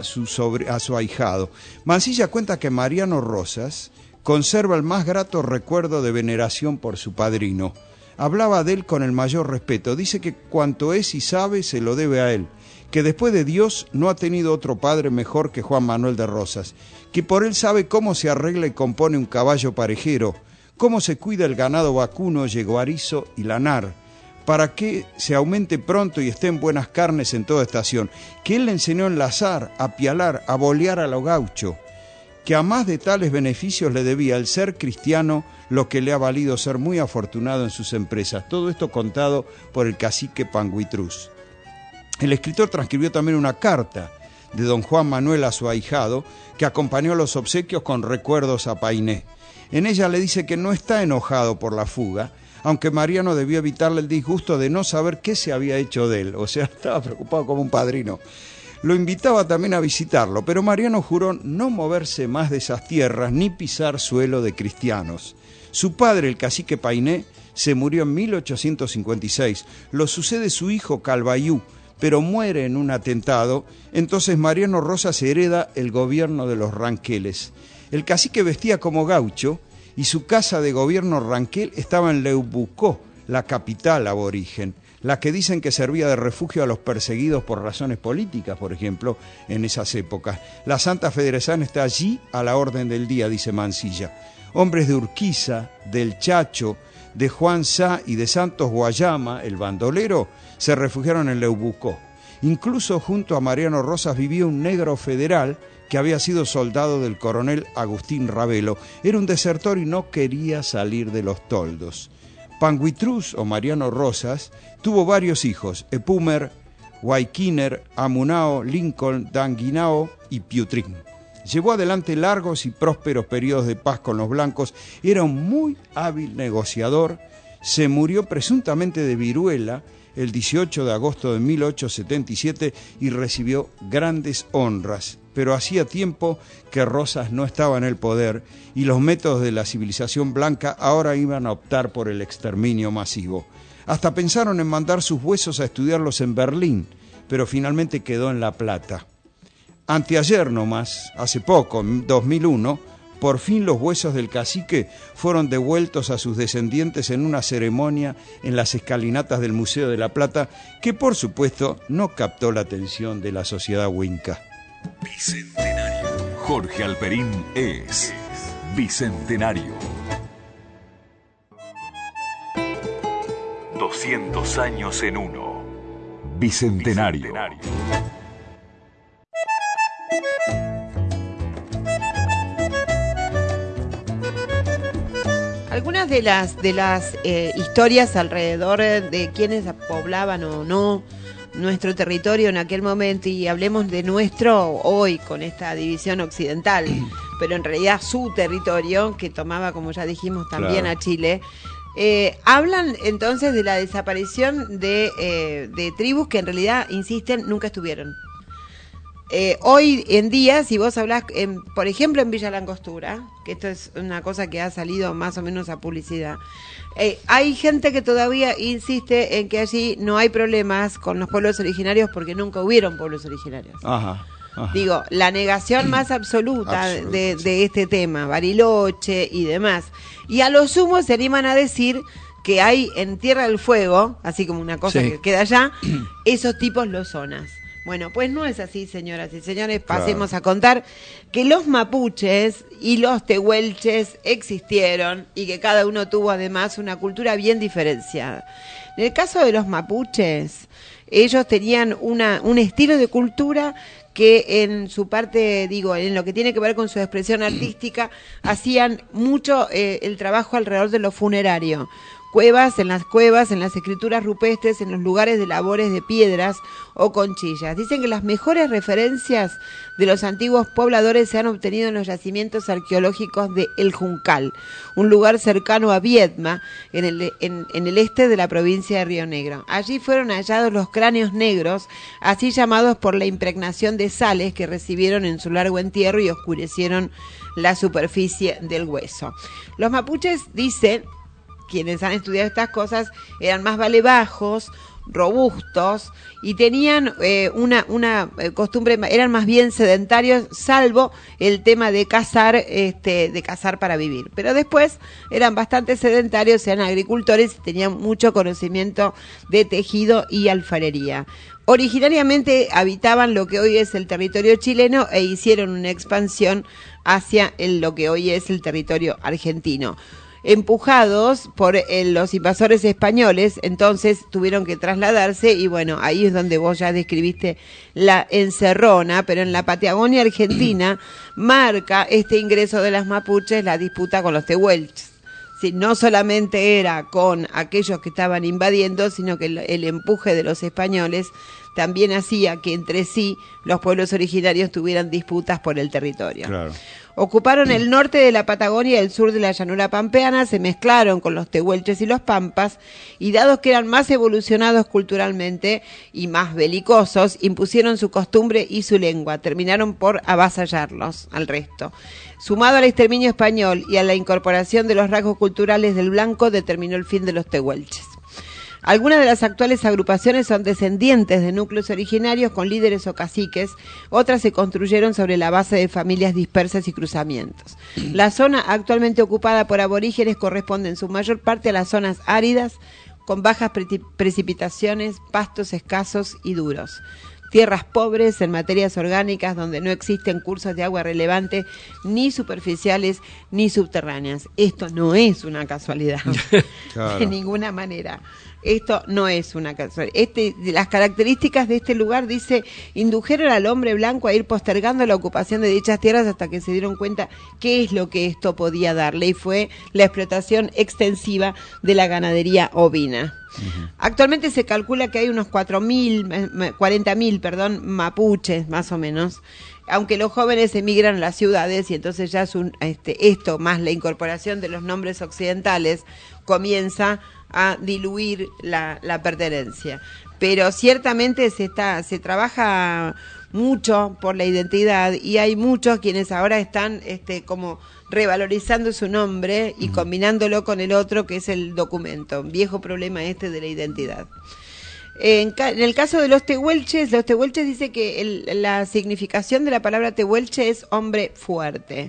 [SPEAKER 3] su ahijado. Mansilla cuenta que Mariano Rosas conserva el más grato recuerdo de veneración por su padrino. Hablaba de él con el mayor respeto. Dice que cuanto es y sabe se lo debe a él, que después de Dios no ha tenido otro padre mejor que Juan Manuel de Rosas, que por él sabe cómo se arregla y compone un caballo parejero, cómo se cuida el ganado vacuno, yeguarizo y lanar, para que se aumente pronto y esté en buenas carnes en toda estación, que él le enseñó a enlazar, a pialar, a bolear a lo gaucho, que a más de tales beneficios le debía el ser cristiano, lo que le ha valido ser muy afortunado en sus empresas. Todo esto contado por el cacique Panguitrús. El escritor transcribió también una carta de don Juan Manuel a su ahijado, que acompañó los obsequios con recuerdos a Painé. En ella le dice que no está enojado por la fuga, aunque Mariano debió evitarle el disgusto de no saber qué se había hecho de él, o sea, estaba preocupado como un padrino. lo invitaba también a visitarlo, pero Mariano juró no moverse más de esas tierras ni pisar suelo de cristianos. Su padre, el cacique Painé, se murió en 1856. Lo sucede su hijo Calbayú, pero muere en un atentado. Entonces Mariano Rosas hereda el gobierno de los Ranqueles. El cacique vestía como gaucho y su casa de gobierno Ranquel estaba en Leubucó, la capital aborigen, la que dicen que servía de refugio a los perseguidos por razones políticas, por ejemplo, en esas épocas. La Santa Federación está allí a la orden del día, dice Mansilla. Hombres de Urquiza, del Chacho, de Juan Sá y de Santos Guayama, el bandolero, se refugiaron en Leubucó. Incluso junto a Mariano Rosas vivía un negro federal que había sido soldado del coronel Agustín Ravelo. Era un desertor y no quería salir de los toldos. Panguitrus, o Mariano Rosas, tuvo varios hijos: Epumer, Guayquiner, Amunao, Lincoln, Danguinao y Piutrín. Llevó adelante largos y prósperos periodos de paz con los blancos. Era un muy hábil negociador. Se murió presuntamente de viruela el 18 de agosto de 1877 y recibió grandes honras. Pero hacía tiempo que Rosas no estaba en el poder y los métodos de la civilización blanca ahora iban a optar por el exterminio masivo. Hasta pensaron en mandar sus huesos a estudiarlos en Berlín, pero finalmente quedó en La Plata. Anteayer nomás, hace poco, en 2001, por fin los huesos del cacique fueron devueltos a sus descendientes en una ceremonia en las escalinatas del Museo de La Plata, que por supuesto no captó la atención de la sociedad huinca.
[SPEAKER 2] Bicentenario. Jorge Alperín es Bicentenario. 200 años en uno. Bicentenario.
[SPEAKER 4] Algunas de las historias alrededor de quienes poblaban o no nuestro territorio en aquel momento, y hablemos de nuestro hoy con esta división occidental, pero en realidad su territorio, que tomaba, como ya dijimos, también a Chile, hablan entonces de la desaparición de tribus que en realidad, insisten, nunca estuvieron. Hoy en día, si vos hablás, por ejemplo, en Villa Langostura, que esto es una cosa que ha salido más o menos a publicidad, hay gente que todavía insiste en que allí no hay problemas con los pueblos originarios porque nunca hubieron pueblos originarios.
[SPEAKER 3] Ajá.
[SPEAKER 4] Digo, la negación más absoluta de este tema, Bariloche y demás. Y a lo sumo se animan a decir que hay en Tierra del Fuego, así como una cosa que queda allá, esos tipos lozonas. Bueno, pues no es así, señoras y señores. Pasemos a contar que los mapuches y los tehuelches existieron y que cada uno tuvo además una cultura bien diferenciada. En el caso de los mapuches, ellos tenían un estilo de cultura que en su parte, digo, en lo que tiene que ver con su expresión artística, hacían mucho el trabajo alrededor de lo funerario. En las escrituras rupestres, en los lugares de labores de piedras o conchillas. Dicen que las mejores referencias de los antiguos pobladores se han obtenido en los yacimientos arqueológicos de El Juncal, un lugar cercano a Viedma, en el este de la provincia de Río Negro. Allí fueron hallados los cráneos negros, así llamados por la impregnación de sales que recibieron en su largo entierro y oscurecieron la superficie del hueso. Los mapuches, dicen quienes han estudiado estas cosas, eran más valebajos, robustos y tenían una costumbre, eran más bien sedentarios, salvo el tema de cazar para vivir. Pero después eran bastante sedentarios, eran agricultores y tenían mucho conocimiento de tejido y alfarería. Originariamente habitaban lo que hoy es el territorio chileno e hicieron una expansión hacia lo que hoy es el territorio argentino. Empujados por los invasores españoles, entonces tuvieron que trasladarse y bueno, ahí es donde vos ya describiste la encerrona, pero en la Patagonia Argentina marca este ingreso de las mapuches la disputa con los tehuelches. Sí, no solamente era con aquellos que estaban invadiendo, sino que el empuje de los españoles también hacía que entre sí los pueblos originarios tuvieran disputas por el territorio.
[SPEAKER 3] Claro.
[SPEAKER 4] Ocuparon el norte de la Patagonia y el sur de la llanura pampeana, se mezclaron con los tehuelches y los pampas, y dados que eran más evolucionados culturalmente y más belicosos, impusieron su costumbre y su lengua, terminaron por avasallarlos al resto. Sumado al exterminio español y a la incorporación de los rasgos culturales del blanco, determinó el fin de los tehuelches. Algunas de las actuales agrupaciones son descendientes de núcleos originarios con líderes o caciques, otras se construyeron sobre la base de familias dispersas y cruzamientos. La zona actualmente ocupada por aborígenes corresponde en su mayor parte a las zonas áridas, con bajas precipitaciones, pastos escasos y duros. Tierras pobres en materias orgánicas donde no existen cursos de agua relevantes ni superficiales ni subterráneas. Esto no es una casualidad, claro. De ninguna manera. Esto no es una casualidad. Las características de este lugar, dice, indujeron al hombre blanco a ir postergando la ocupación de dichas tierras hasta que se dieron cuenta qué es lo que esto podía darle, y fue la explotación extensiva de la ganadería ovina. Uh-huh. Actualmente se calcula que hay unos 40.000 mapuches, más o menos, aunque los jóvenes emigran a las ciudades y entonces ya es esto más la incorporación de los nombres occidentales comienza a diluir la pertenencia. Pero ciertamente se trabaja mucho por la identidad y hay muchos quienes ahora están como revalorizando su nombre y combinándolo con el otro que es el documento, viejo problema de la identidad. En el caso de los tehuelches dice que la significación de la palabra tehuelche es hombre fuerte,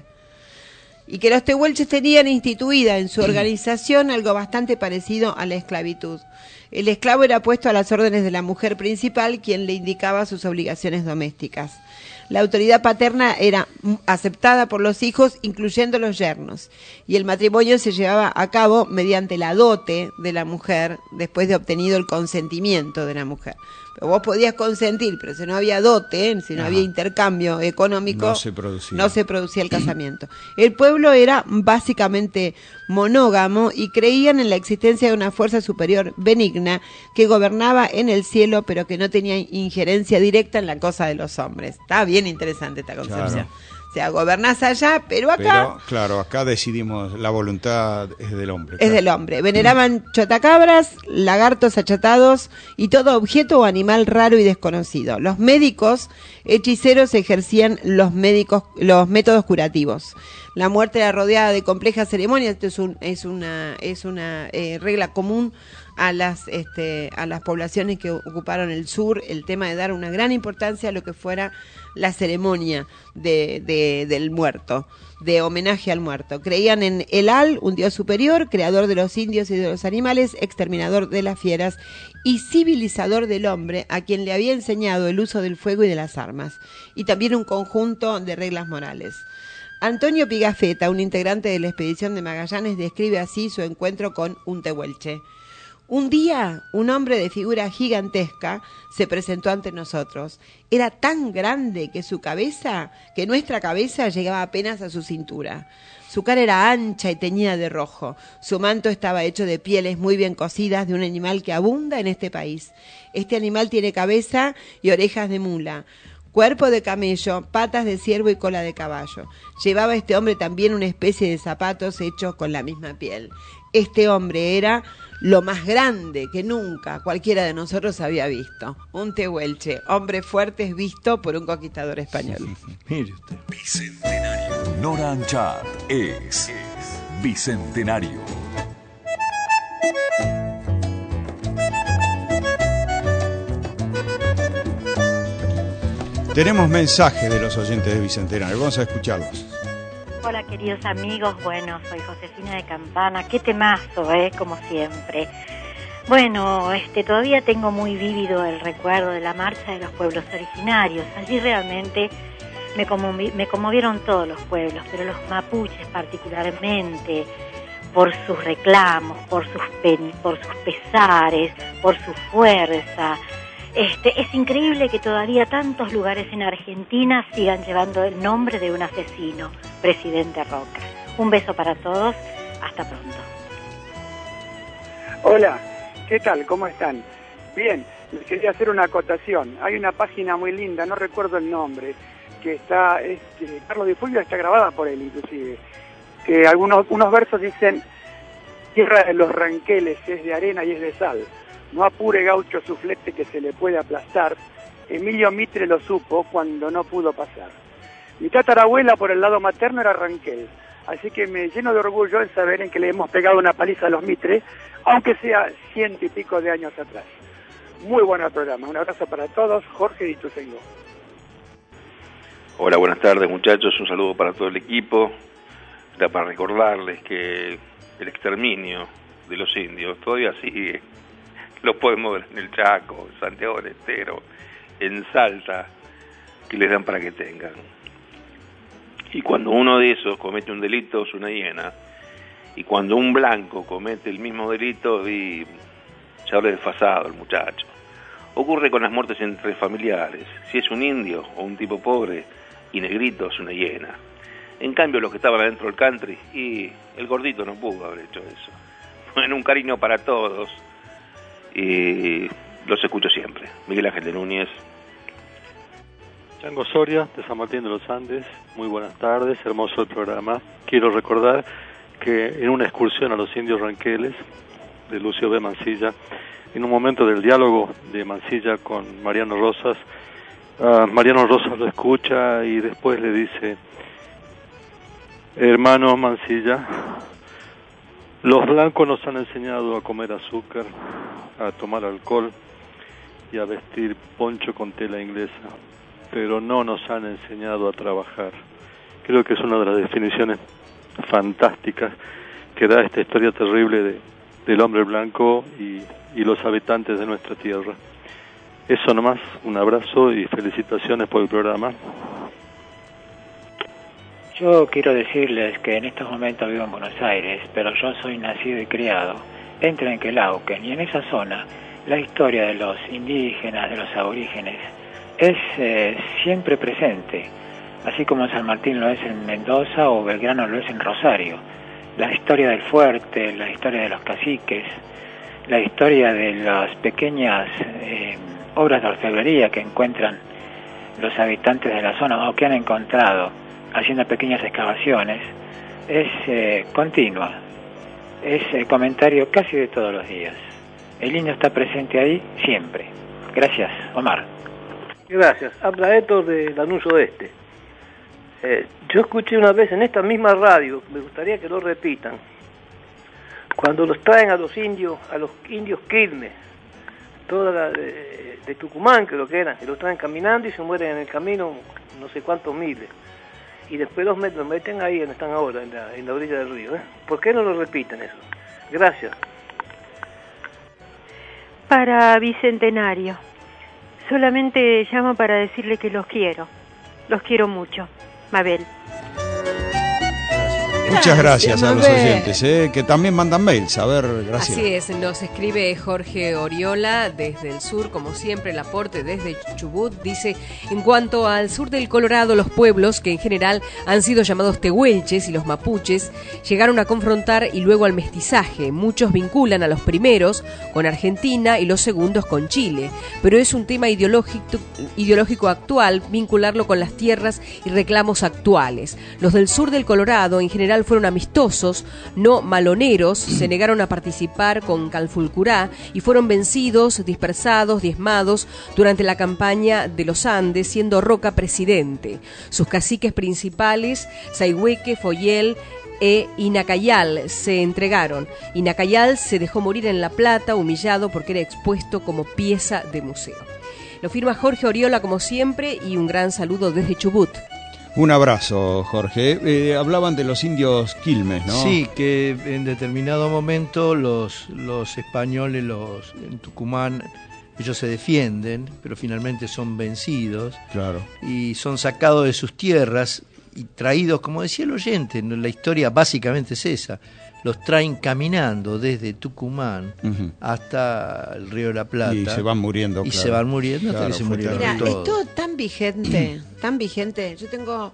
[SPEAKER 4] y que los tehuelches tenían instituida en su organización algo bastante parecido a la esclavitud. El esclavo era puesto a las órdenes de la mujer principal, quien le indicaba sus obligaciones domésticas. La autoridad paterna era aceptada por los hijos, incluyendo los yernos, y el matrimonio se llevaba a cabo mediante la dote de la mujer, después de obtenido el consentimiento de la mujer. Pero vos podías consentir, pero si no había dote, si no había intercambio económico, no se producía el casamiento. El pueblo era básicamente monógamo y creían en la existencia de una fuerza superior benigna que gobernaba en el cielo, pero que no tenía injerencia directa en la cosa de los hombres. Está bien interesante esta concepción. Claro. O sea, gobernás allá, pero acá...
[SPEAKER 3] Claro, acá decidimos, la voluntad es del hombre.
[SPEAKER 4] Es del hombre. Veneraban chotacabras, lagartos achatados y todo objeto o animal raro y desconocido. Los médicos hechiceros ejercían los métodos curativos. La muerte era rodeada de complejas ceremonias. Esto es una regla común a las poblaciones que ocuparon el sur, el tema de dar una gran importancia a lo que fuera la ceremonia del muerto, de homenaje al muerto. Creían en El-Al, un dios superior, creador de los indios y de los animales, exterminador de las fieras y civilizador del hombre, a quien le había enseñado el uso del fuego y de las armas, y también un conjunto de reglas morales. Antonio Pigafetta, un integrante de la expedición de Magallanes, describe así su encuentro con un tehuelche. Un día, un hombre de figura gigantesca se presentó ante nosotros. Era tan grande que nuestra cabeza llegaba apenas a su cintura. Su cara era ancha y teñida de rojo. Su manto estaba hecho de pieles muy bien cocidas de un animal que abunda en este país. Este animal tiene cabeza y orejas de mula, cuerpo de camello, patas de ciervo y cola de caballo. Llevaba este hombre también una especie de zapatos hechos con la misma piel. Este hombre era lo más grande que nunca cualquiera de nosotros había visto. Un tehuelche, hombre fuerte, es visto por un conquistador español.
[SPEAKER 5] Mire usted.
[SPEAKER 2] Bicentenario. Nora Anchart es Bicentenario.
[SPEAKER 3] Tenemos mensajes de los oyentes de Bicentenario, vamos a escucharlos.
[SPEAKER 13] Hola queridos amigos, bueno, soy Josefina de Campana, qué temazo, como siempre. Bueno, todavía tengo muy vívido el recuerdo de la marcha de los pueblos originarios. Allí realmente me conmovieron todos los pueblos, pero los mapuches particularmente, por sus reclamos, por sus pesares, por su fuerza. Es increíble que todavía tantos lugares en Argentina sigan llevando el nombre de un asesino, Presidente Roca. Un beso para todos, hasta pronto.
[SPEAKER 14] Hola, ¿qué tal? ¿Cómo están? Bien, les quería hacer una acotación. Hay una página muy linda, no recuerdo el nombre, que está, Carlos Di Fulvio, está grabada por él inclusive. Unos versos dicen: tierra de los ranqueles es de arena y es de sal, no apure gaucho su flete que se le puede aplastar, Emilio Mitre lo supo cuando no pudo pasar. Mi tatarabuela por el lado materno era ranquel, así que me lleno de orgullo en saber en que le hemos pegado una paliza a los Mitre, aunque sea 100 y pico de años atrás. Muy bueno el programa, un abrazo para todos, Jorge de Ituzaingó.
[SPEAKER 15] Hola, buenas tardes muchachos, un saludo para todo el equipo. Era para recordarles que el exterminio de los indios todavía sigue. Los podemos ver en el Chaco, en Santiago del Estero, en Salta, que les dan para que tengan. Y cuando uno de esos comete un delito es una hiena, y cuando un blanco comete el mismo delito, y se habla desfasado el muchacho. Ocurre con las muertes entre familiares. Si es un indio o un tipo pobre y negrito, es una hiena. En cambio, los que estaban adentro del country, y el gordito no pudo haber hecho eso. Bueno, un cariño para todos, y los escucho siempre. Miguel Ángel de Núñez.
[SPEAKER 16] Chango Soria, de San Martín de los Andes. Muy buenas tardes, hermoso el programa. Quiero recordar que en una excursión a los indios ranqueles de Lucio B. Mansilla, en un momento del diálogo de Mansilla con Mariano Rosas, Mariano Rosas lo escucha y después le dice: hermano Mansilla, los blancos nos han enseñado a comer azúcar, a tomar alcohol y a vestir poncho con tela inglesa, pero no nos han enseñado a trabajar. Creo que es una de las definiciones fantásticas que da esta historia terrible del hombre blanco y los habitantes de nuestra tierra. Eso nomás, un abrazo y felicitaciones por el programa.
[SPEAKER 17] Yo quiero decirles que en estos momentos vivo en Buenos Aires, pero yo soy nacido y criado en Trenquelauquen, y en esa zona la historia de los indígenas, de los aborígenes, es siempre presente, así como San Martín lo es en Mendoza o Belgrano lo es en Rosario. La historia del fuerte, la historia de los caciques, la historia de las pequeñas obras de orfebrería que encuentran los habitantes de la zona o que han encontrado haciendo pequeñas excavaciones, es continua, es comentario casi de todos los días. El indio está presente ahí siempre. Gracias, Omar.
[SPEAKER 18] Gracias. Habla Héctor de Lanús Oeste. Yo escuché una vez en esta misma radio, me gustaría que lo repitan, cuando los traen a los indios Quilmes, toda de Tucumán creo que eran, y los traen caminando y se mueren en el camino no sé cuántos miles, y después los meten ahí donde están ahora, en la orilla del río. ¿Por qué no lo repiten eso? Gracias.
[SPEAKER 19] Para Bicentenario, solamente llamo para decirle que los quiero mucho. Mabel.
[SPEAKER 3] Muchas gracias a los oyentes, que también mandan mails. A ver, gracias.
[SPEAKER 6] Así es, nos escribe Jorge Oriola desde el sur, como siempre, el aporte desde Chubut. Dice: en cuanto al sur del Colorado, los pueblos, que en general han sido llamados tehuelches, y los mapuches, llegaron a confrontar y luego al mestizaje. Muchos vinculan a los primeros con Argentina y los segundos con Chile, pero es un tema ideológico actual vincularlo con las tierras y reclamos actuales. Los del sur del Colorado, en general, fueron amistosos, no maloneros, se negaron a participar con Calfulcurá y fueron vencidos, dispersados, diezmados durante la campaña de los Andes, siendo Roca presidente. Sus caciques principales, Sayhueque, Foyel e Inacayal, se entregaron. Inacayal se dejó morir en La Plata, humillado porque era expuesto como pieza de museo. Lo firma Jorge Oriola, como siempre, y un gran saludo desde Chubut.
[SPEAKER 3] Un abrazo, Jorge. Hablaban de los indios Quilmes, ¿no?
[SPEAKER 5] Sí, que en determinado momento los españoles, en Tucumán, ellos se defienden, pero finalmente son vencidos.
[SPEAKER 3] Claro.
[SPEAKER 5] Y son sacados de sus tierras y traídos, como decía el oyente, la historia básicamente es esa. Los traen caminando desde Tucumán hasta el Río de la Plata.
[SPEAKER 3] Y se van muriendo.
[SPEAKER 5] Se van muriendo hasta que se murieron todos.
[SPEAKER 4] Es todo tan vigente, tan vigente. Yo tengo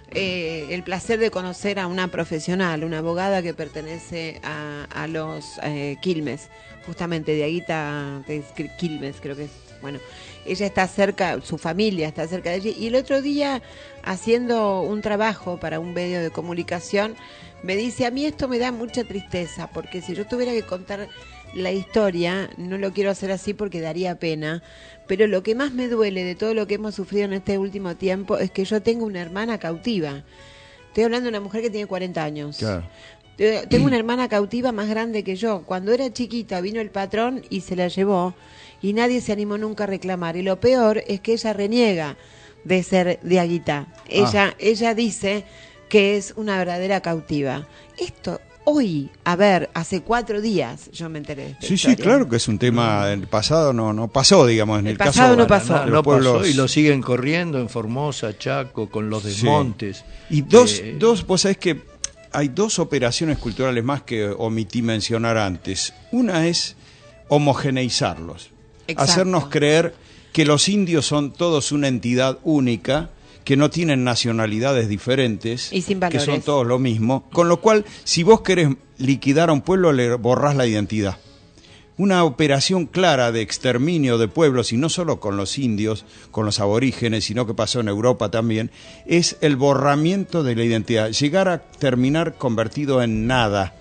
[SPEAKER 4] el placer de conocer a una profesional, una abogada que pertenece a los Quilmes, justamente de Aguita de Quilmes, creo que es. Bueno, ella está cerca, su familia está cerca de allí. Y el otro día, haciendo un trabajo para un medio de comunicación, me dice, a mí esto me da mucha tristeza, porque si yo tuviera que contar la historia, no lo quiero hacer así porque daría pena, pero lo que más me duele de todo lo que hemos sufrido en este último tiempo es que yo tengo una hermana cautiva. Estoy hablando de una mujer que tiene 40 años.
[SPEAKER 3] Claro.
[SPEAKER 4] Tengo una hermana cautiva más grande que yo. Cuando era chiquita vino el patrón y se la llevó y nadie se animó nunca a reclamar. Y lo peor es que ella reniega de ser de Aguita. Ella dice que es una verdadera cautiva. Esto hoy, a ver, hace 4 días yo me enteré de esta
[SPEAKER 3] Sí,
[SPEAKER 4] historia.
[SPEAKER 3] sí, claro que es un tema del pasado, no pasó, digamos, en el caso
[SPEAKER 4] pasado no pasó.
[SPEAKER 5] No
[SPEAKER 3] pueblos.
[SPEAKER 5] pasó y lo siguen corriendo en Formosa, Chaco, con los desmontes.
[SPEAKER 3] Y dos, vos sabés que hay 2 operaciones culturales más que omití mencionar antes. Una es homogeneizarlos,
[SPEAKER 4] Exacto.
[SPEAKER 3] hacernos creer que los indios son todos una entidad única, que no tienen nacionalidades diferentes,
[SPEAKER 4] y sin
[SPEAKER 3] que
[SPEAKER 4] valores.
[SPEAKER 3] son todos lo mismo, con lo cual, si vos querés liquidar a un pueblo, le borrás la identidad. Una operación clara de exterminio de pueblos, y no solo con los indios, con los aborígenes, sino que pasó en Europa también, es el borramiento de la identidad, llegar a terminar convertido en nada,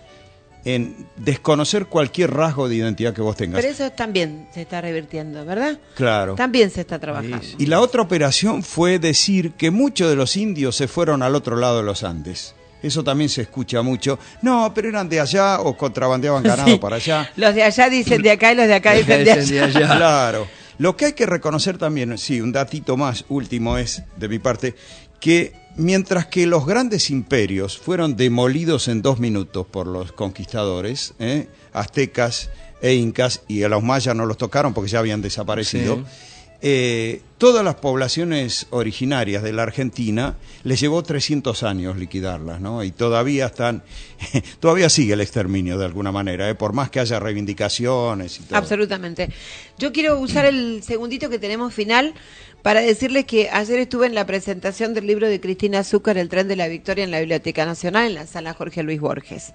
[SPEAKER 3] en desconocer cualquier rasgo de identidad que vos tengas.
[SPEAKER 4] Pero eso también se está revirtiendo, ¿verdad?
[SPEAKER 3] Claro.
[SPEAKER 4] También se está trabajando.
[SPEAKER 3] Y la otra operación fue decir que muchos de los indios se fueron al otro lado de los Andes. Eso también se escucha mucho. No, pero eran de allá o contrabandeaban ganado
[SPEAKER 4] Sí.
[SPEAKER 3] para allá.
[SPEAKER 4] Los de allá dicen de acá y los de acá dicen de allá.
[SPEAKER 3] Claro. Lo que hay que reconocer también, sí, un datito más último es, de mi parte, que mientras que los grandes imperios fueron demolidos en 2 minutos por los conquistadores, aztecas e incas, y a los mayas no los tocaron porque ya habían desaparecido, todas las poblaciones originarias de la Argentina les llevó 300 años liquidarlas, ¿no? Y todavía todavía sigue el exterminio de alguna manera, por más que haya reivindicaciones y todo.
[SPEAKER 4] Absolutamente. Yo quiero usar el segundito que tenemos final para decirles que ayer estuve en la presentación del libro de Cristina Zúcar, El tren de la victoria, en la Biblioteca Nacional, en la sala Jorge Luis Borges.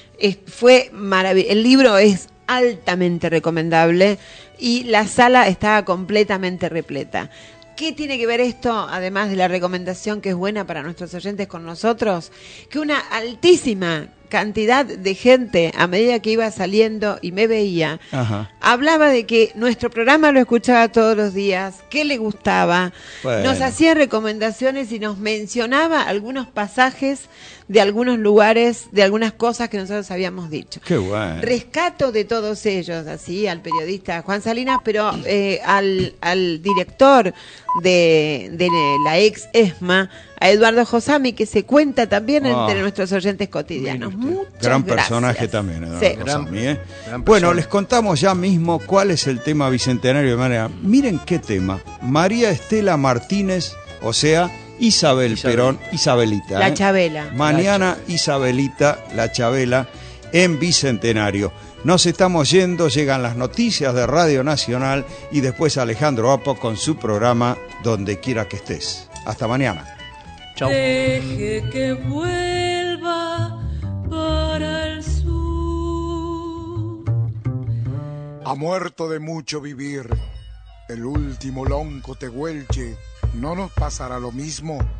[SPEAKER 4] Fue maravilloso. El libro es altamente recomendable y la sala estaba completamente repleta. ¿Qué tiene que ver esto, además de la recomendación que es buena para nuestros oyentes con nosotros? Que una altísima cantidad de gente, a medida que iba saliendo y me veía, hablaba de que nuestro programa lo escuchaba todos los días, que le gustaba, nos hacía recomendaciones y nos mencionaba algunos pasajes de algunos lugares, de algunas cosas que nosotros habíamos dicho.
[SPEAKER 3] Qué bueno.
[SPEAKER 4] Rescato de todos ellos, así, al periodista Juan Salinas, pero al director de la ex ESMA, a Eduardo Josami, que se cuenta también entre nuestros oyentes cotidianos. Muchas
[SPEAKER 3] gran
[SPEAKER 4] gracias.
[SPEAKER 3] personaje también, Eduardo
[SPEAKER 4] Sí.
[SPEAKER 3] Josami, ¿eh?
[SPEAKER 5] Gran
[SPEAKER 3] Bueno,
[SPEAKER 5] persona.
[SPEAKER 3] les contamos ya mismo cuál es el tema bicentenario de María. Miren qué tema. María Estela Martínez, o sea, Isabel Perón, Isabelita.
[SPEAKER 4] La Chabela.
[SPEAKER 3] Mañana Isabelita, la Chabela, en bicentenario. Nos estamos yendo, llegan las noticias de Radio Nacional y después Alejandro Apo con su programa Donde Quiera que Estés. Hasta mañana. Chau.
[SPEAKER 9] Deje que vuelva para el sur.
[SPEAKER 7] Ha muerto de mucho vivir el último lonco tehuelche. ¿No nos pasará lo mismo?